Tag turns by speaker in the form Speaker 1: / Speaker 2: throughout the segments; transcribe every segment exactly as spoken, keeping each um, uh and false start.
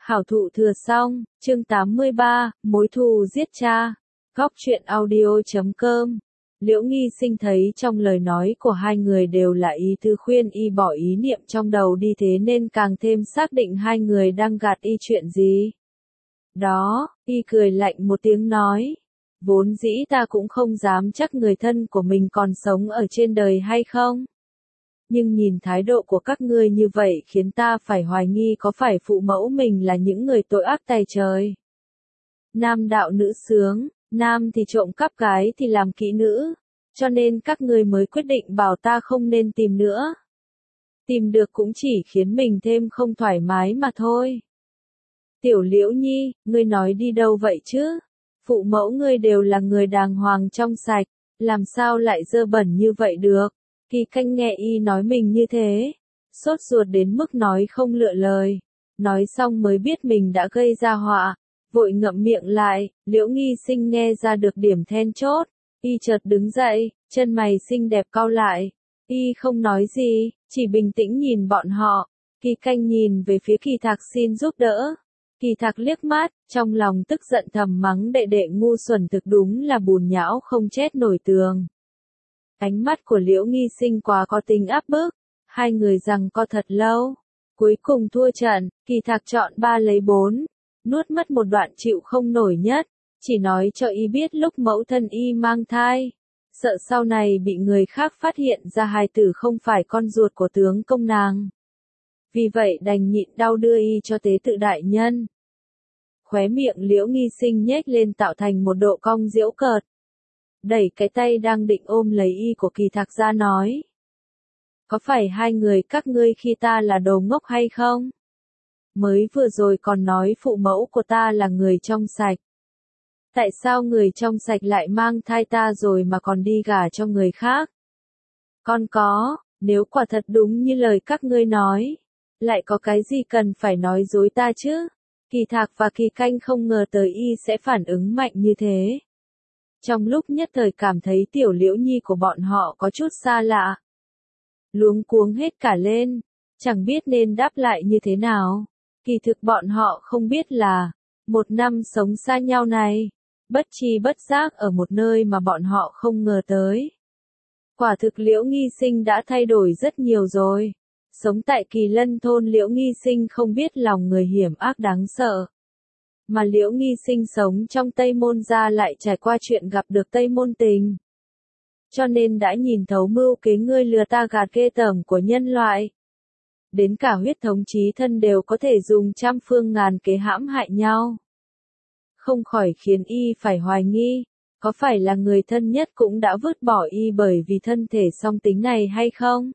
Speaker 1: Khảo thụ thừa xong, chương tám mươi ba, mối thù giết cha. Góc truyện audio chấm com. Liễu Nghi Sinh thấy trong lời nói của hai người đều là ý tứ khuyên y bỏ ý niệm trong đầu đi, thế nên càng thêm xác định hai người đang gạt y chuyện gì. Đó, y cười lạnh một tiếng nói. Vốn dĩ ta cũng không dám chắc người thân của mình còn sống ở trên đời hay không. Nhưng nhìn thái độ của các ngươi như vậy khiến ta phải hoài nghi có phải phụ mẫu mình là những người tội ác tày trời. Nam đạo nữ sướng, nam thì trộm cắp, gái thì làm kỹ nữ, cho nên các ngươi mới quyết định bảo ta không nên tìm nữa. Tìm được cũng chỉ khiến mình thêm không thoải mái mà thôi. Tiểu Liễu Nhi, ngươi nói đi đâu vậy chứ? Phụ mẫu ngươi đều là người đàng hoàng trong sạch, làm sao lại dơ bẩn như vậy được? Kỳ Canh nghe y nói mình như thế, sốt ruột đến mức nói không lựa lời, nói xong mới biết mình đã gây ra họa, vội ngậm miệng lại. Liễu Nghi Sinh nghe ra được điểm then chốt, y chợt đứng dậy, chân mày xinh đẹp cau lại, y không nói gì, chỉ bình tĩnh nhìn bọn họ. Kỳ Canh nhìn về phía Kỳ Thạc xin giúp đỡ. Kỳ Thạc liếc mắt, trong lòng tức giận thầm mắng đệ đệ ngu xuẩn, thực đúng là bùn nhão không chết nổi tường. Ánh mắt của Liễu Nghi Sinh quá có tính áp bức, hai người giằng co thật lâu, cuối cùng thua trận. Kỳ Thạc chọn ba lấy bốn, nuốt mất một đoạn chịu không nổi nhất, chỉ nói cho y biết lúc mẫu thân y mang thai, sợ sau này bị người khác phát hiện ra hài tử không phải con ruột của tướng công nàng. Vì vậy đành nhịn đau đưa y cho tế tự đại nhân. Khóe miệng Liễu Nghi Sinh nhếch lên tạo thành một độ cong giễu cợt. Đẩy cái tay đang định ôm lấy y của Kỳ Thạc ra nói. Có phải hai người các ngươi khi ta là đồ ngốc hay không? Mới vừa rồi còn nói phụ mẫu của ta là người trong sạch. Tại sao người trong sạch lại mang thai ta rồi mà còn đi gả cho người khác? Con có, nếu quả thật đúng như lời các ngươi nói, lại có cái gì cần phải nói dối ta chứ? Kỳ Thạc và Kỳ Canh không ngờ tới y sẽ phản ứng mạnh như thế. Trong lúc nhất thời cảm thấy tiểu Liễu Nhi của bọn họ có chút xa lạ. Luống cuống hết cả lên, chẳng biết nên đáp lại như thế nào. Kỳ thực bọn họ không biết là, một năm sống xa nhau này, bất tri bất giác ở một nơi mà bọn họ không ngờ tới. Quả thực Liễu Nghi Sinh đã thay đổi rất nhiều rồi. Sống tại Kỳ Lân thôn, Liễu Nghi Sinh không biết lòng người hiểm ác đáng sợ. Mà Liễu Nghi Sinh sống trong Tây Môn gia lại trải qua chuyện gặp được Tây Môn Tình. Cho nên đã nhìn thấu mưu kế ngươi lừa ta gạt ghê tởm của nhân loại. Đến cả huyết thống chí thân đều có thể dùng trăm phương ngàn kế hãm hại nhau. Không khỏi khiến y phải hoài nghi, có phải là người thân nhất cũng đã vứt bỏ y bởi vì thân thể song tính này hay không?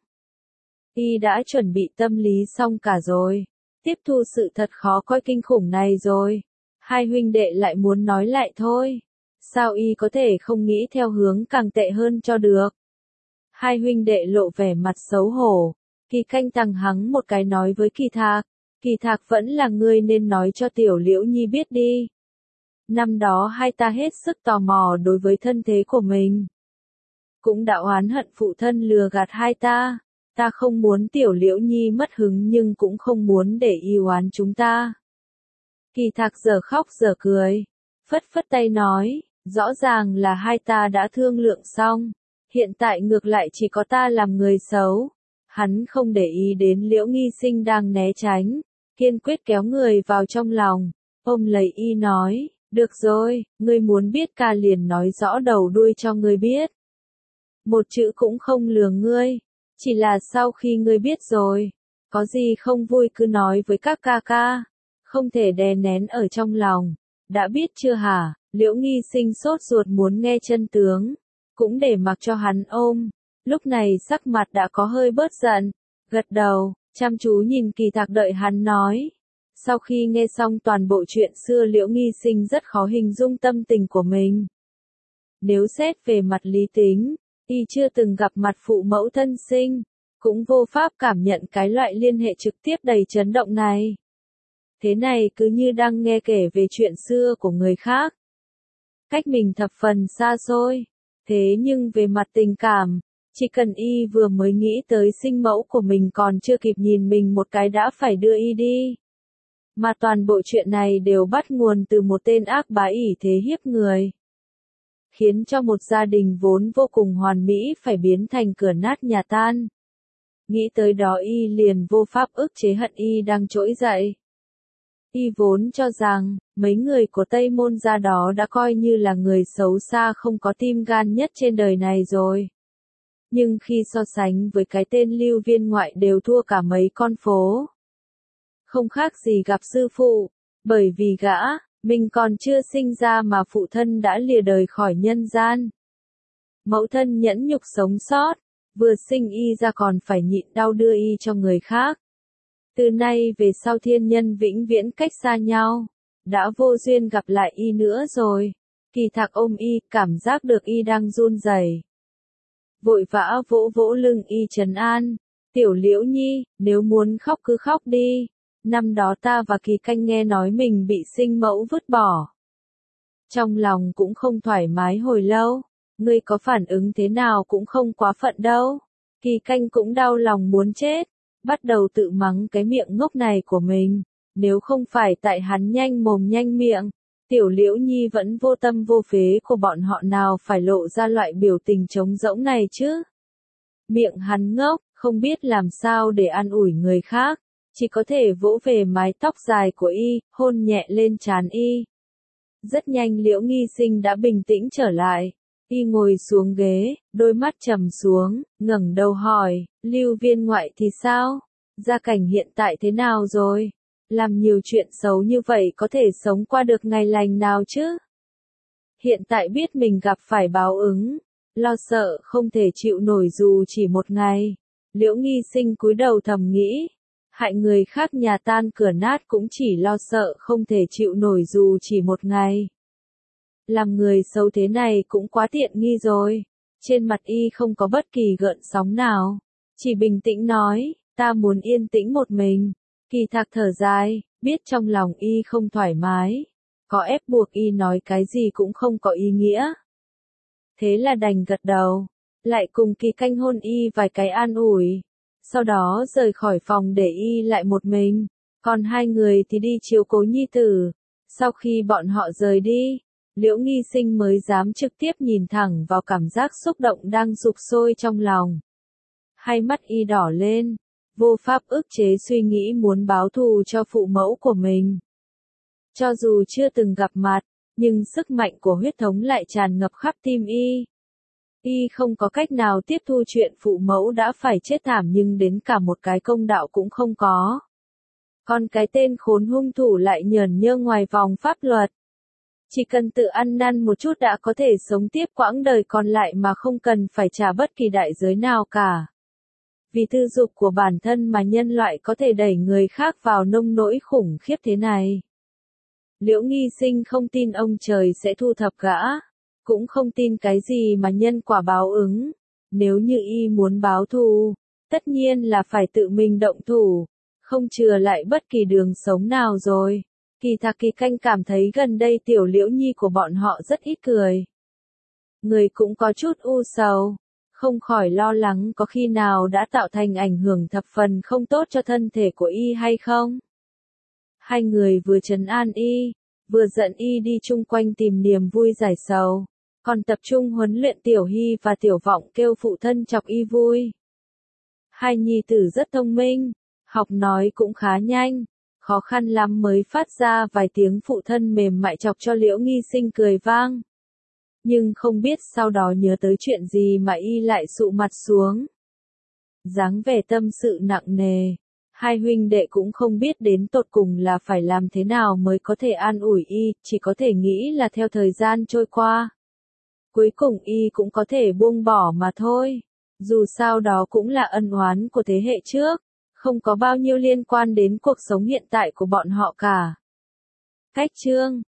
Speaker 1: Y đã chuẩn bị tâm lý xong cả rồi, tiếp thu sự thật khó coi kinh khủng này rồi. Hai huynh đệ lại muốn nói lại thôi. Sao y có thể không nghĩ theo hướng càng tệ hơn cho được? Hai huynh đệ lộ vẻ mặt xấu hổ. Kỳ Canh tằng hắng một cái nói với Kỳ Thạc. Kỳ Thạc, vẫn là ngươi nên nói cho tiểu Liễu Nhi biết đi. Năm đó hai ta hết sức tò mò đối với thân thế của mình. Cũng đã oán hận phụ thân lừa gạt hai ta. Ta không muốn tiểu Liễu Nhi mất hứng nhưng cũng không muốn để y oán chúng ta. Kỳ Thạc giờ khóc giờ cười, phất phất tay nói, rõ ràng là hai ta đã thương lượng xong, hiện tại ngược lại chỉ có ta làm người xấu. Hắn không để ý đến Liễu Nghi Sinh đang né tránh, kiên quyết kéo người vào trong lòng, ôm lấy y nói, được rồi, ngươi muốn biết ca liền nói rõ đầu đuôi cho ngươi biết. Một chữ cũng không lừa ngươi, chỉ là sau khi ngươi biết rồi, có gì không vui cứ nói với các ca ca. Không thể đè nén ở trong lòng, đã biết chưa hả? Liễu Nghi Sinh sốt ruột muốn nghe chân tướng, cũng để mặc cho hắn ôm, lúc này sắc mặt đã có hơi bớt giận, gật đầu, chăm chú nhìn Kỳ Thạc đợi hắn nói. Sau khi nghe xong toàn bộ chuyện xưa, Liễu Nghi Sinh rất khó hình dung tâm tình của mình. Nếu xét về mặt lý tính, y chưa từng gặp mặt phụ mẫu thân sinh, cũng vô pháp cảm nhận cái loại liên hệ trực tiếp đầy chấn động này. Thế này cứ như đang nghe kể về chuyện xưa của người khác. Cách mình thập phần xa xôi. Thế nhưng về mặt tình cảm, chỉ cần y vừa mới nghĩ tới sinh mẫu của mình còn chưa kịp nhìn mình một cái đã phải đưa y đi. Mà toàn bộ chuyện này đều bắt nguồn từ một tên ác bá ỷ thế hiếp người. Khiến cho một gia đình vốn vô cùng hoàn mỹ phải biến thành cửa nát nhà tan. Nghĩ tới đó y liền vô pháp ức chế hận y đang trỗi dậy. Y vốn cho rằng, mấy người của Tây Môn gia đó đã coi như là người xấu xa không có tim gan nhất trên đời này rồi. Nhưng khi so sánh với cái tên Lưu Viên Ngoại đều thua cả mấy con phố. Không khác gì gặp sư phụ, bởi vì gã, mình còn chưa sinh ra mà phụ thân đã lìa đời khỏi nhân gian. Mẫu thân nhẫn nhục sống sót, vừa sinh y ra còn phải nhịn đau đưa y cho người khác. Từ nay về sau thiên nhân vĩnh viễn cách xa nhau, đã vô duyên gặp lại y nữa rồi. Kỳ Thạc ôm y, cảm giác được y đang run rẩy. Vội vã vỗ vỗ lưng y trấn an, Tiểu Liễu Nhi, nếu muốn khóc cứ khóc đi. Năm đó ta và Kỳ Canh nghe nói mình bị sinh mẫu vứt bỏ. Trong lòng cũng không thoải mái hồi lâu, ngươi có phản ứng thế nào cũng không quá phận đâu. Kỳ Canh cũng đau lòng muốn chết, bắt đầu tự mắng cái miệng ngốc này của mình. Nếu không phải tại hắn nhanh mồm nhanh miệng, Tiểu Liễu Nhi vẫn vô tâm vô phế của bọn họ nào phải lộ ra loại biểu tình trống rỗng này chứ. Miệng hắn ngốc, không biết làm sao để an ủi người khác, chỉ có thể vỗ về mái tóc dài của y, hôn nhẹ lên trán y. Rất nhanh Liễu Nghi Sinh đã bình tĩnh trở lại. Y ngồi xuống ghế, đôi mắt trầm xuống, ngẩng đầu hỏi, Lưu Viên Ngoại thì sao? Gia cảnh hiện tại thế nào rồi? Làm nhiều chuyện xấu như vậy có thể sống qua được ngày lành nào chứ? Hiện tại biết mình gặp phải báo ứng, lo sợ không thể chịu nổi dù chỉ một ngày. Liễu Nghi Sinh cúi đầu thầm nghĩ, hại người khác nhà tan cửa nát cũng chỉ lo sợ không thể chịu nổi dù chỉ một ngày. Làm người xấu thế này cũng quá tiện nghi rồi. Trên mặt y không có bất kỳ gợn sóng nào, chỉ bình tĩnh nói, ta muốn yên tĩnh một mình. Kỳ Thạc thở dài, biết trong lòng y không thoải mái, có ép buộc y nói cái gì cũng không có ý nghĩa. Thế là đành gật đầu, lại cùng Kỳ Canh hôn y vài cái an ủi, sau đó rời khỏi phòng để y lại một mình, còn hai người thì đi chiếu cố nhi tử. Sau khi bọn họ rời đi, Liễu Nghi Sinh mới dám trực tiếp nhìn thẳng vào cảm giác xúc động đang sục sôi trong lòng. Hai mắt y đỏ lên, vô pháp ức chế suy nghĩ muốn báo thù cho phụ mẫu của mình. Cho dù chưa từng gặp mặt, nhưng sức mạnh của huyết thống lại tràn ngập khắp tim y. Y không có cách nào tiếp thu chuyện phụ mẫu đã phải chết thảm nhưng đến cả một cái công đạo cũng không có. Còn cái tên khốn hung thủ lại nhởn nhơ ngoài vòng pháp luật. Chỉ cần tự ăn năn một chút đã có thể sống tiếp quãng đời còn lại mà không cần phải trả bất kỳ đại giới nào cả. Vì tư dục của bản thân mà nhân loại có thể đẩy người khác vào nông nỗi khủng khiếp thế này. Liễu Nghi Sinh không tin ông trời sẽ thu thập gã, cũng không tin cái gì mà nhân quả báo ứng. Nếu như y muốn báo thù, tất nhiên là phải tự mình động thủ, không chừa lại bất kỳ đường sống nào rồi. Kỳ Thạc Kỳ Canh cảm thấy gần đây Tiểu Liễu Nhi của bọn họ rất ít cười. Người cũng có chút u sầu, không khỏi lo lắng có khi nào đã tạo thành ảnh hưởng thập phần không tốt cho thân thể của y hay không. Hai người vừa trấn an y, vừa dẫn y đi chung quanh tìm niềm vui giải sầu, còn tập trung huấn luyện Tiểu Hy và Tiểu Vọng kêu phụ thân chọc y vui. Hai nhi tử rất thông minh, học nói cũng khá nhanh. Khó khăn lắm mới phát ra vài tiếng phụ thân mềm mại chọc cho Liễu Nghi Sinh cười vang. Nhưng không biết sau đó nhớ tới chuyện gì mà y lại sụ mặt xuống. Dáng vẻ tâm sự nặng nề, hai huynh đệ cũng không biết đến tột cùng là phải làm thế nào mới có thể an ủi y, chỉ có thể nghĩ là theo thời gian trôi qua. Cuối cùng y cũng có thể buông bỏ mà thôi, dù sao đó cũng là ân oán của thế hệ trước. Không có bao nhiêu liên quan đến cuộc sống hiện tại của bọn họ cả. Cách chương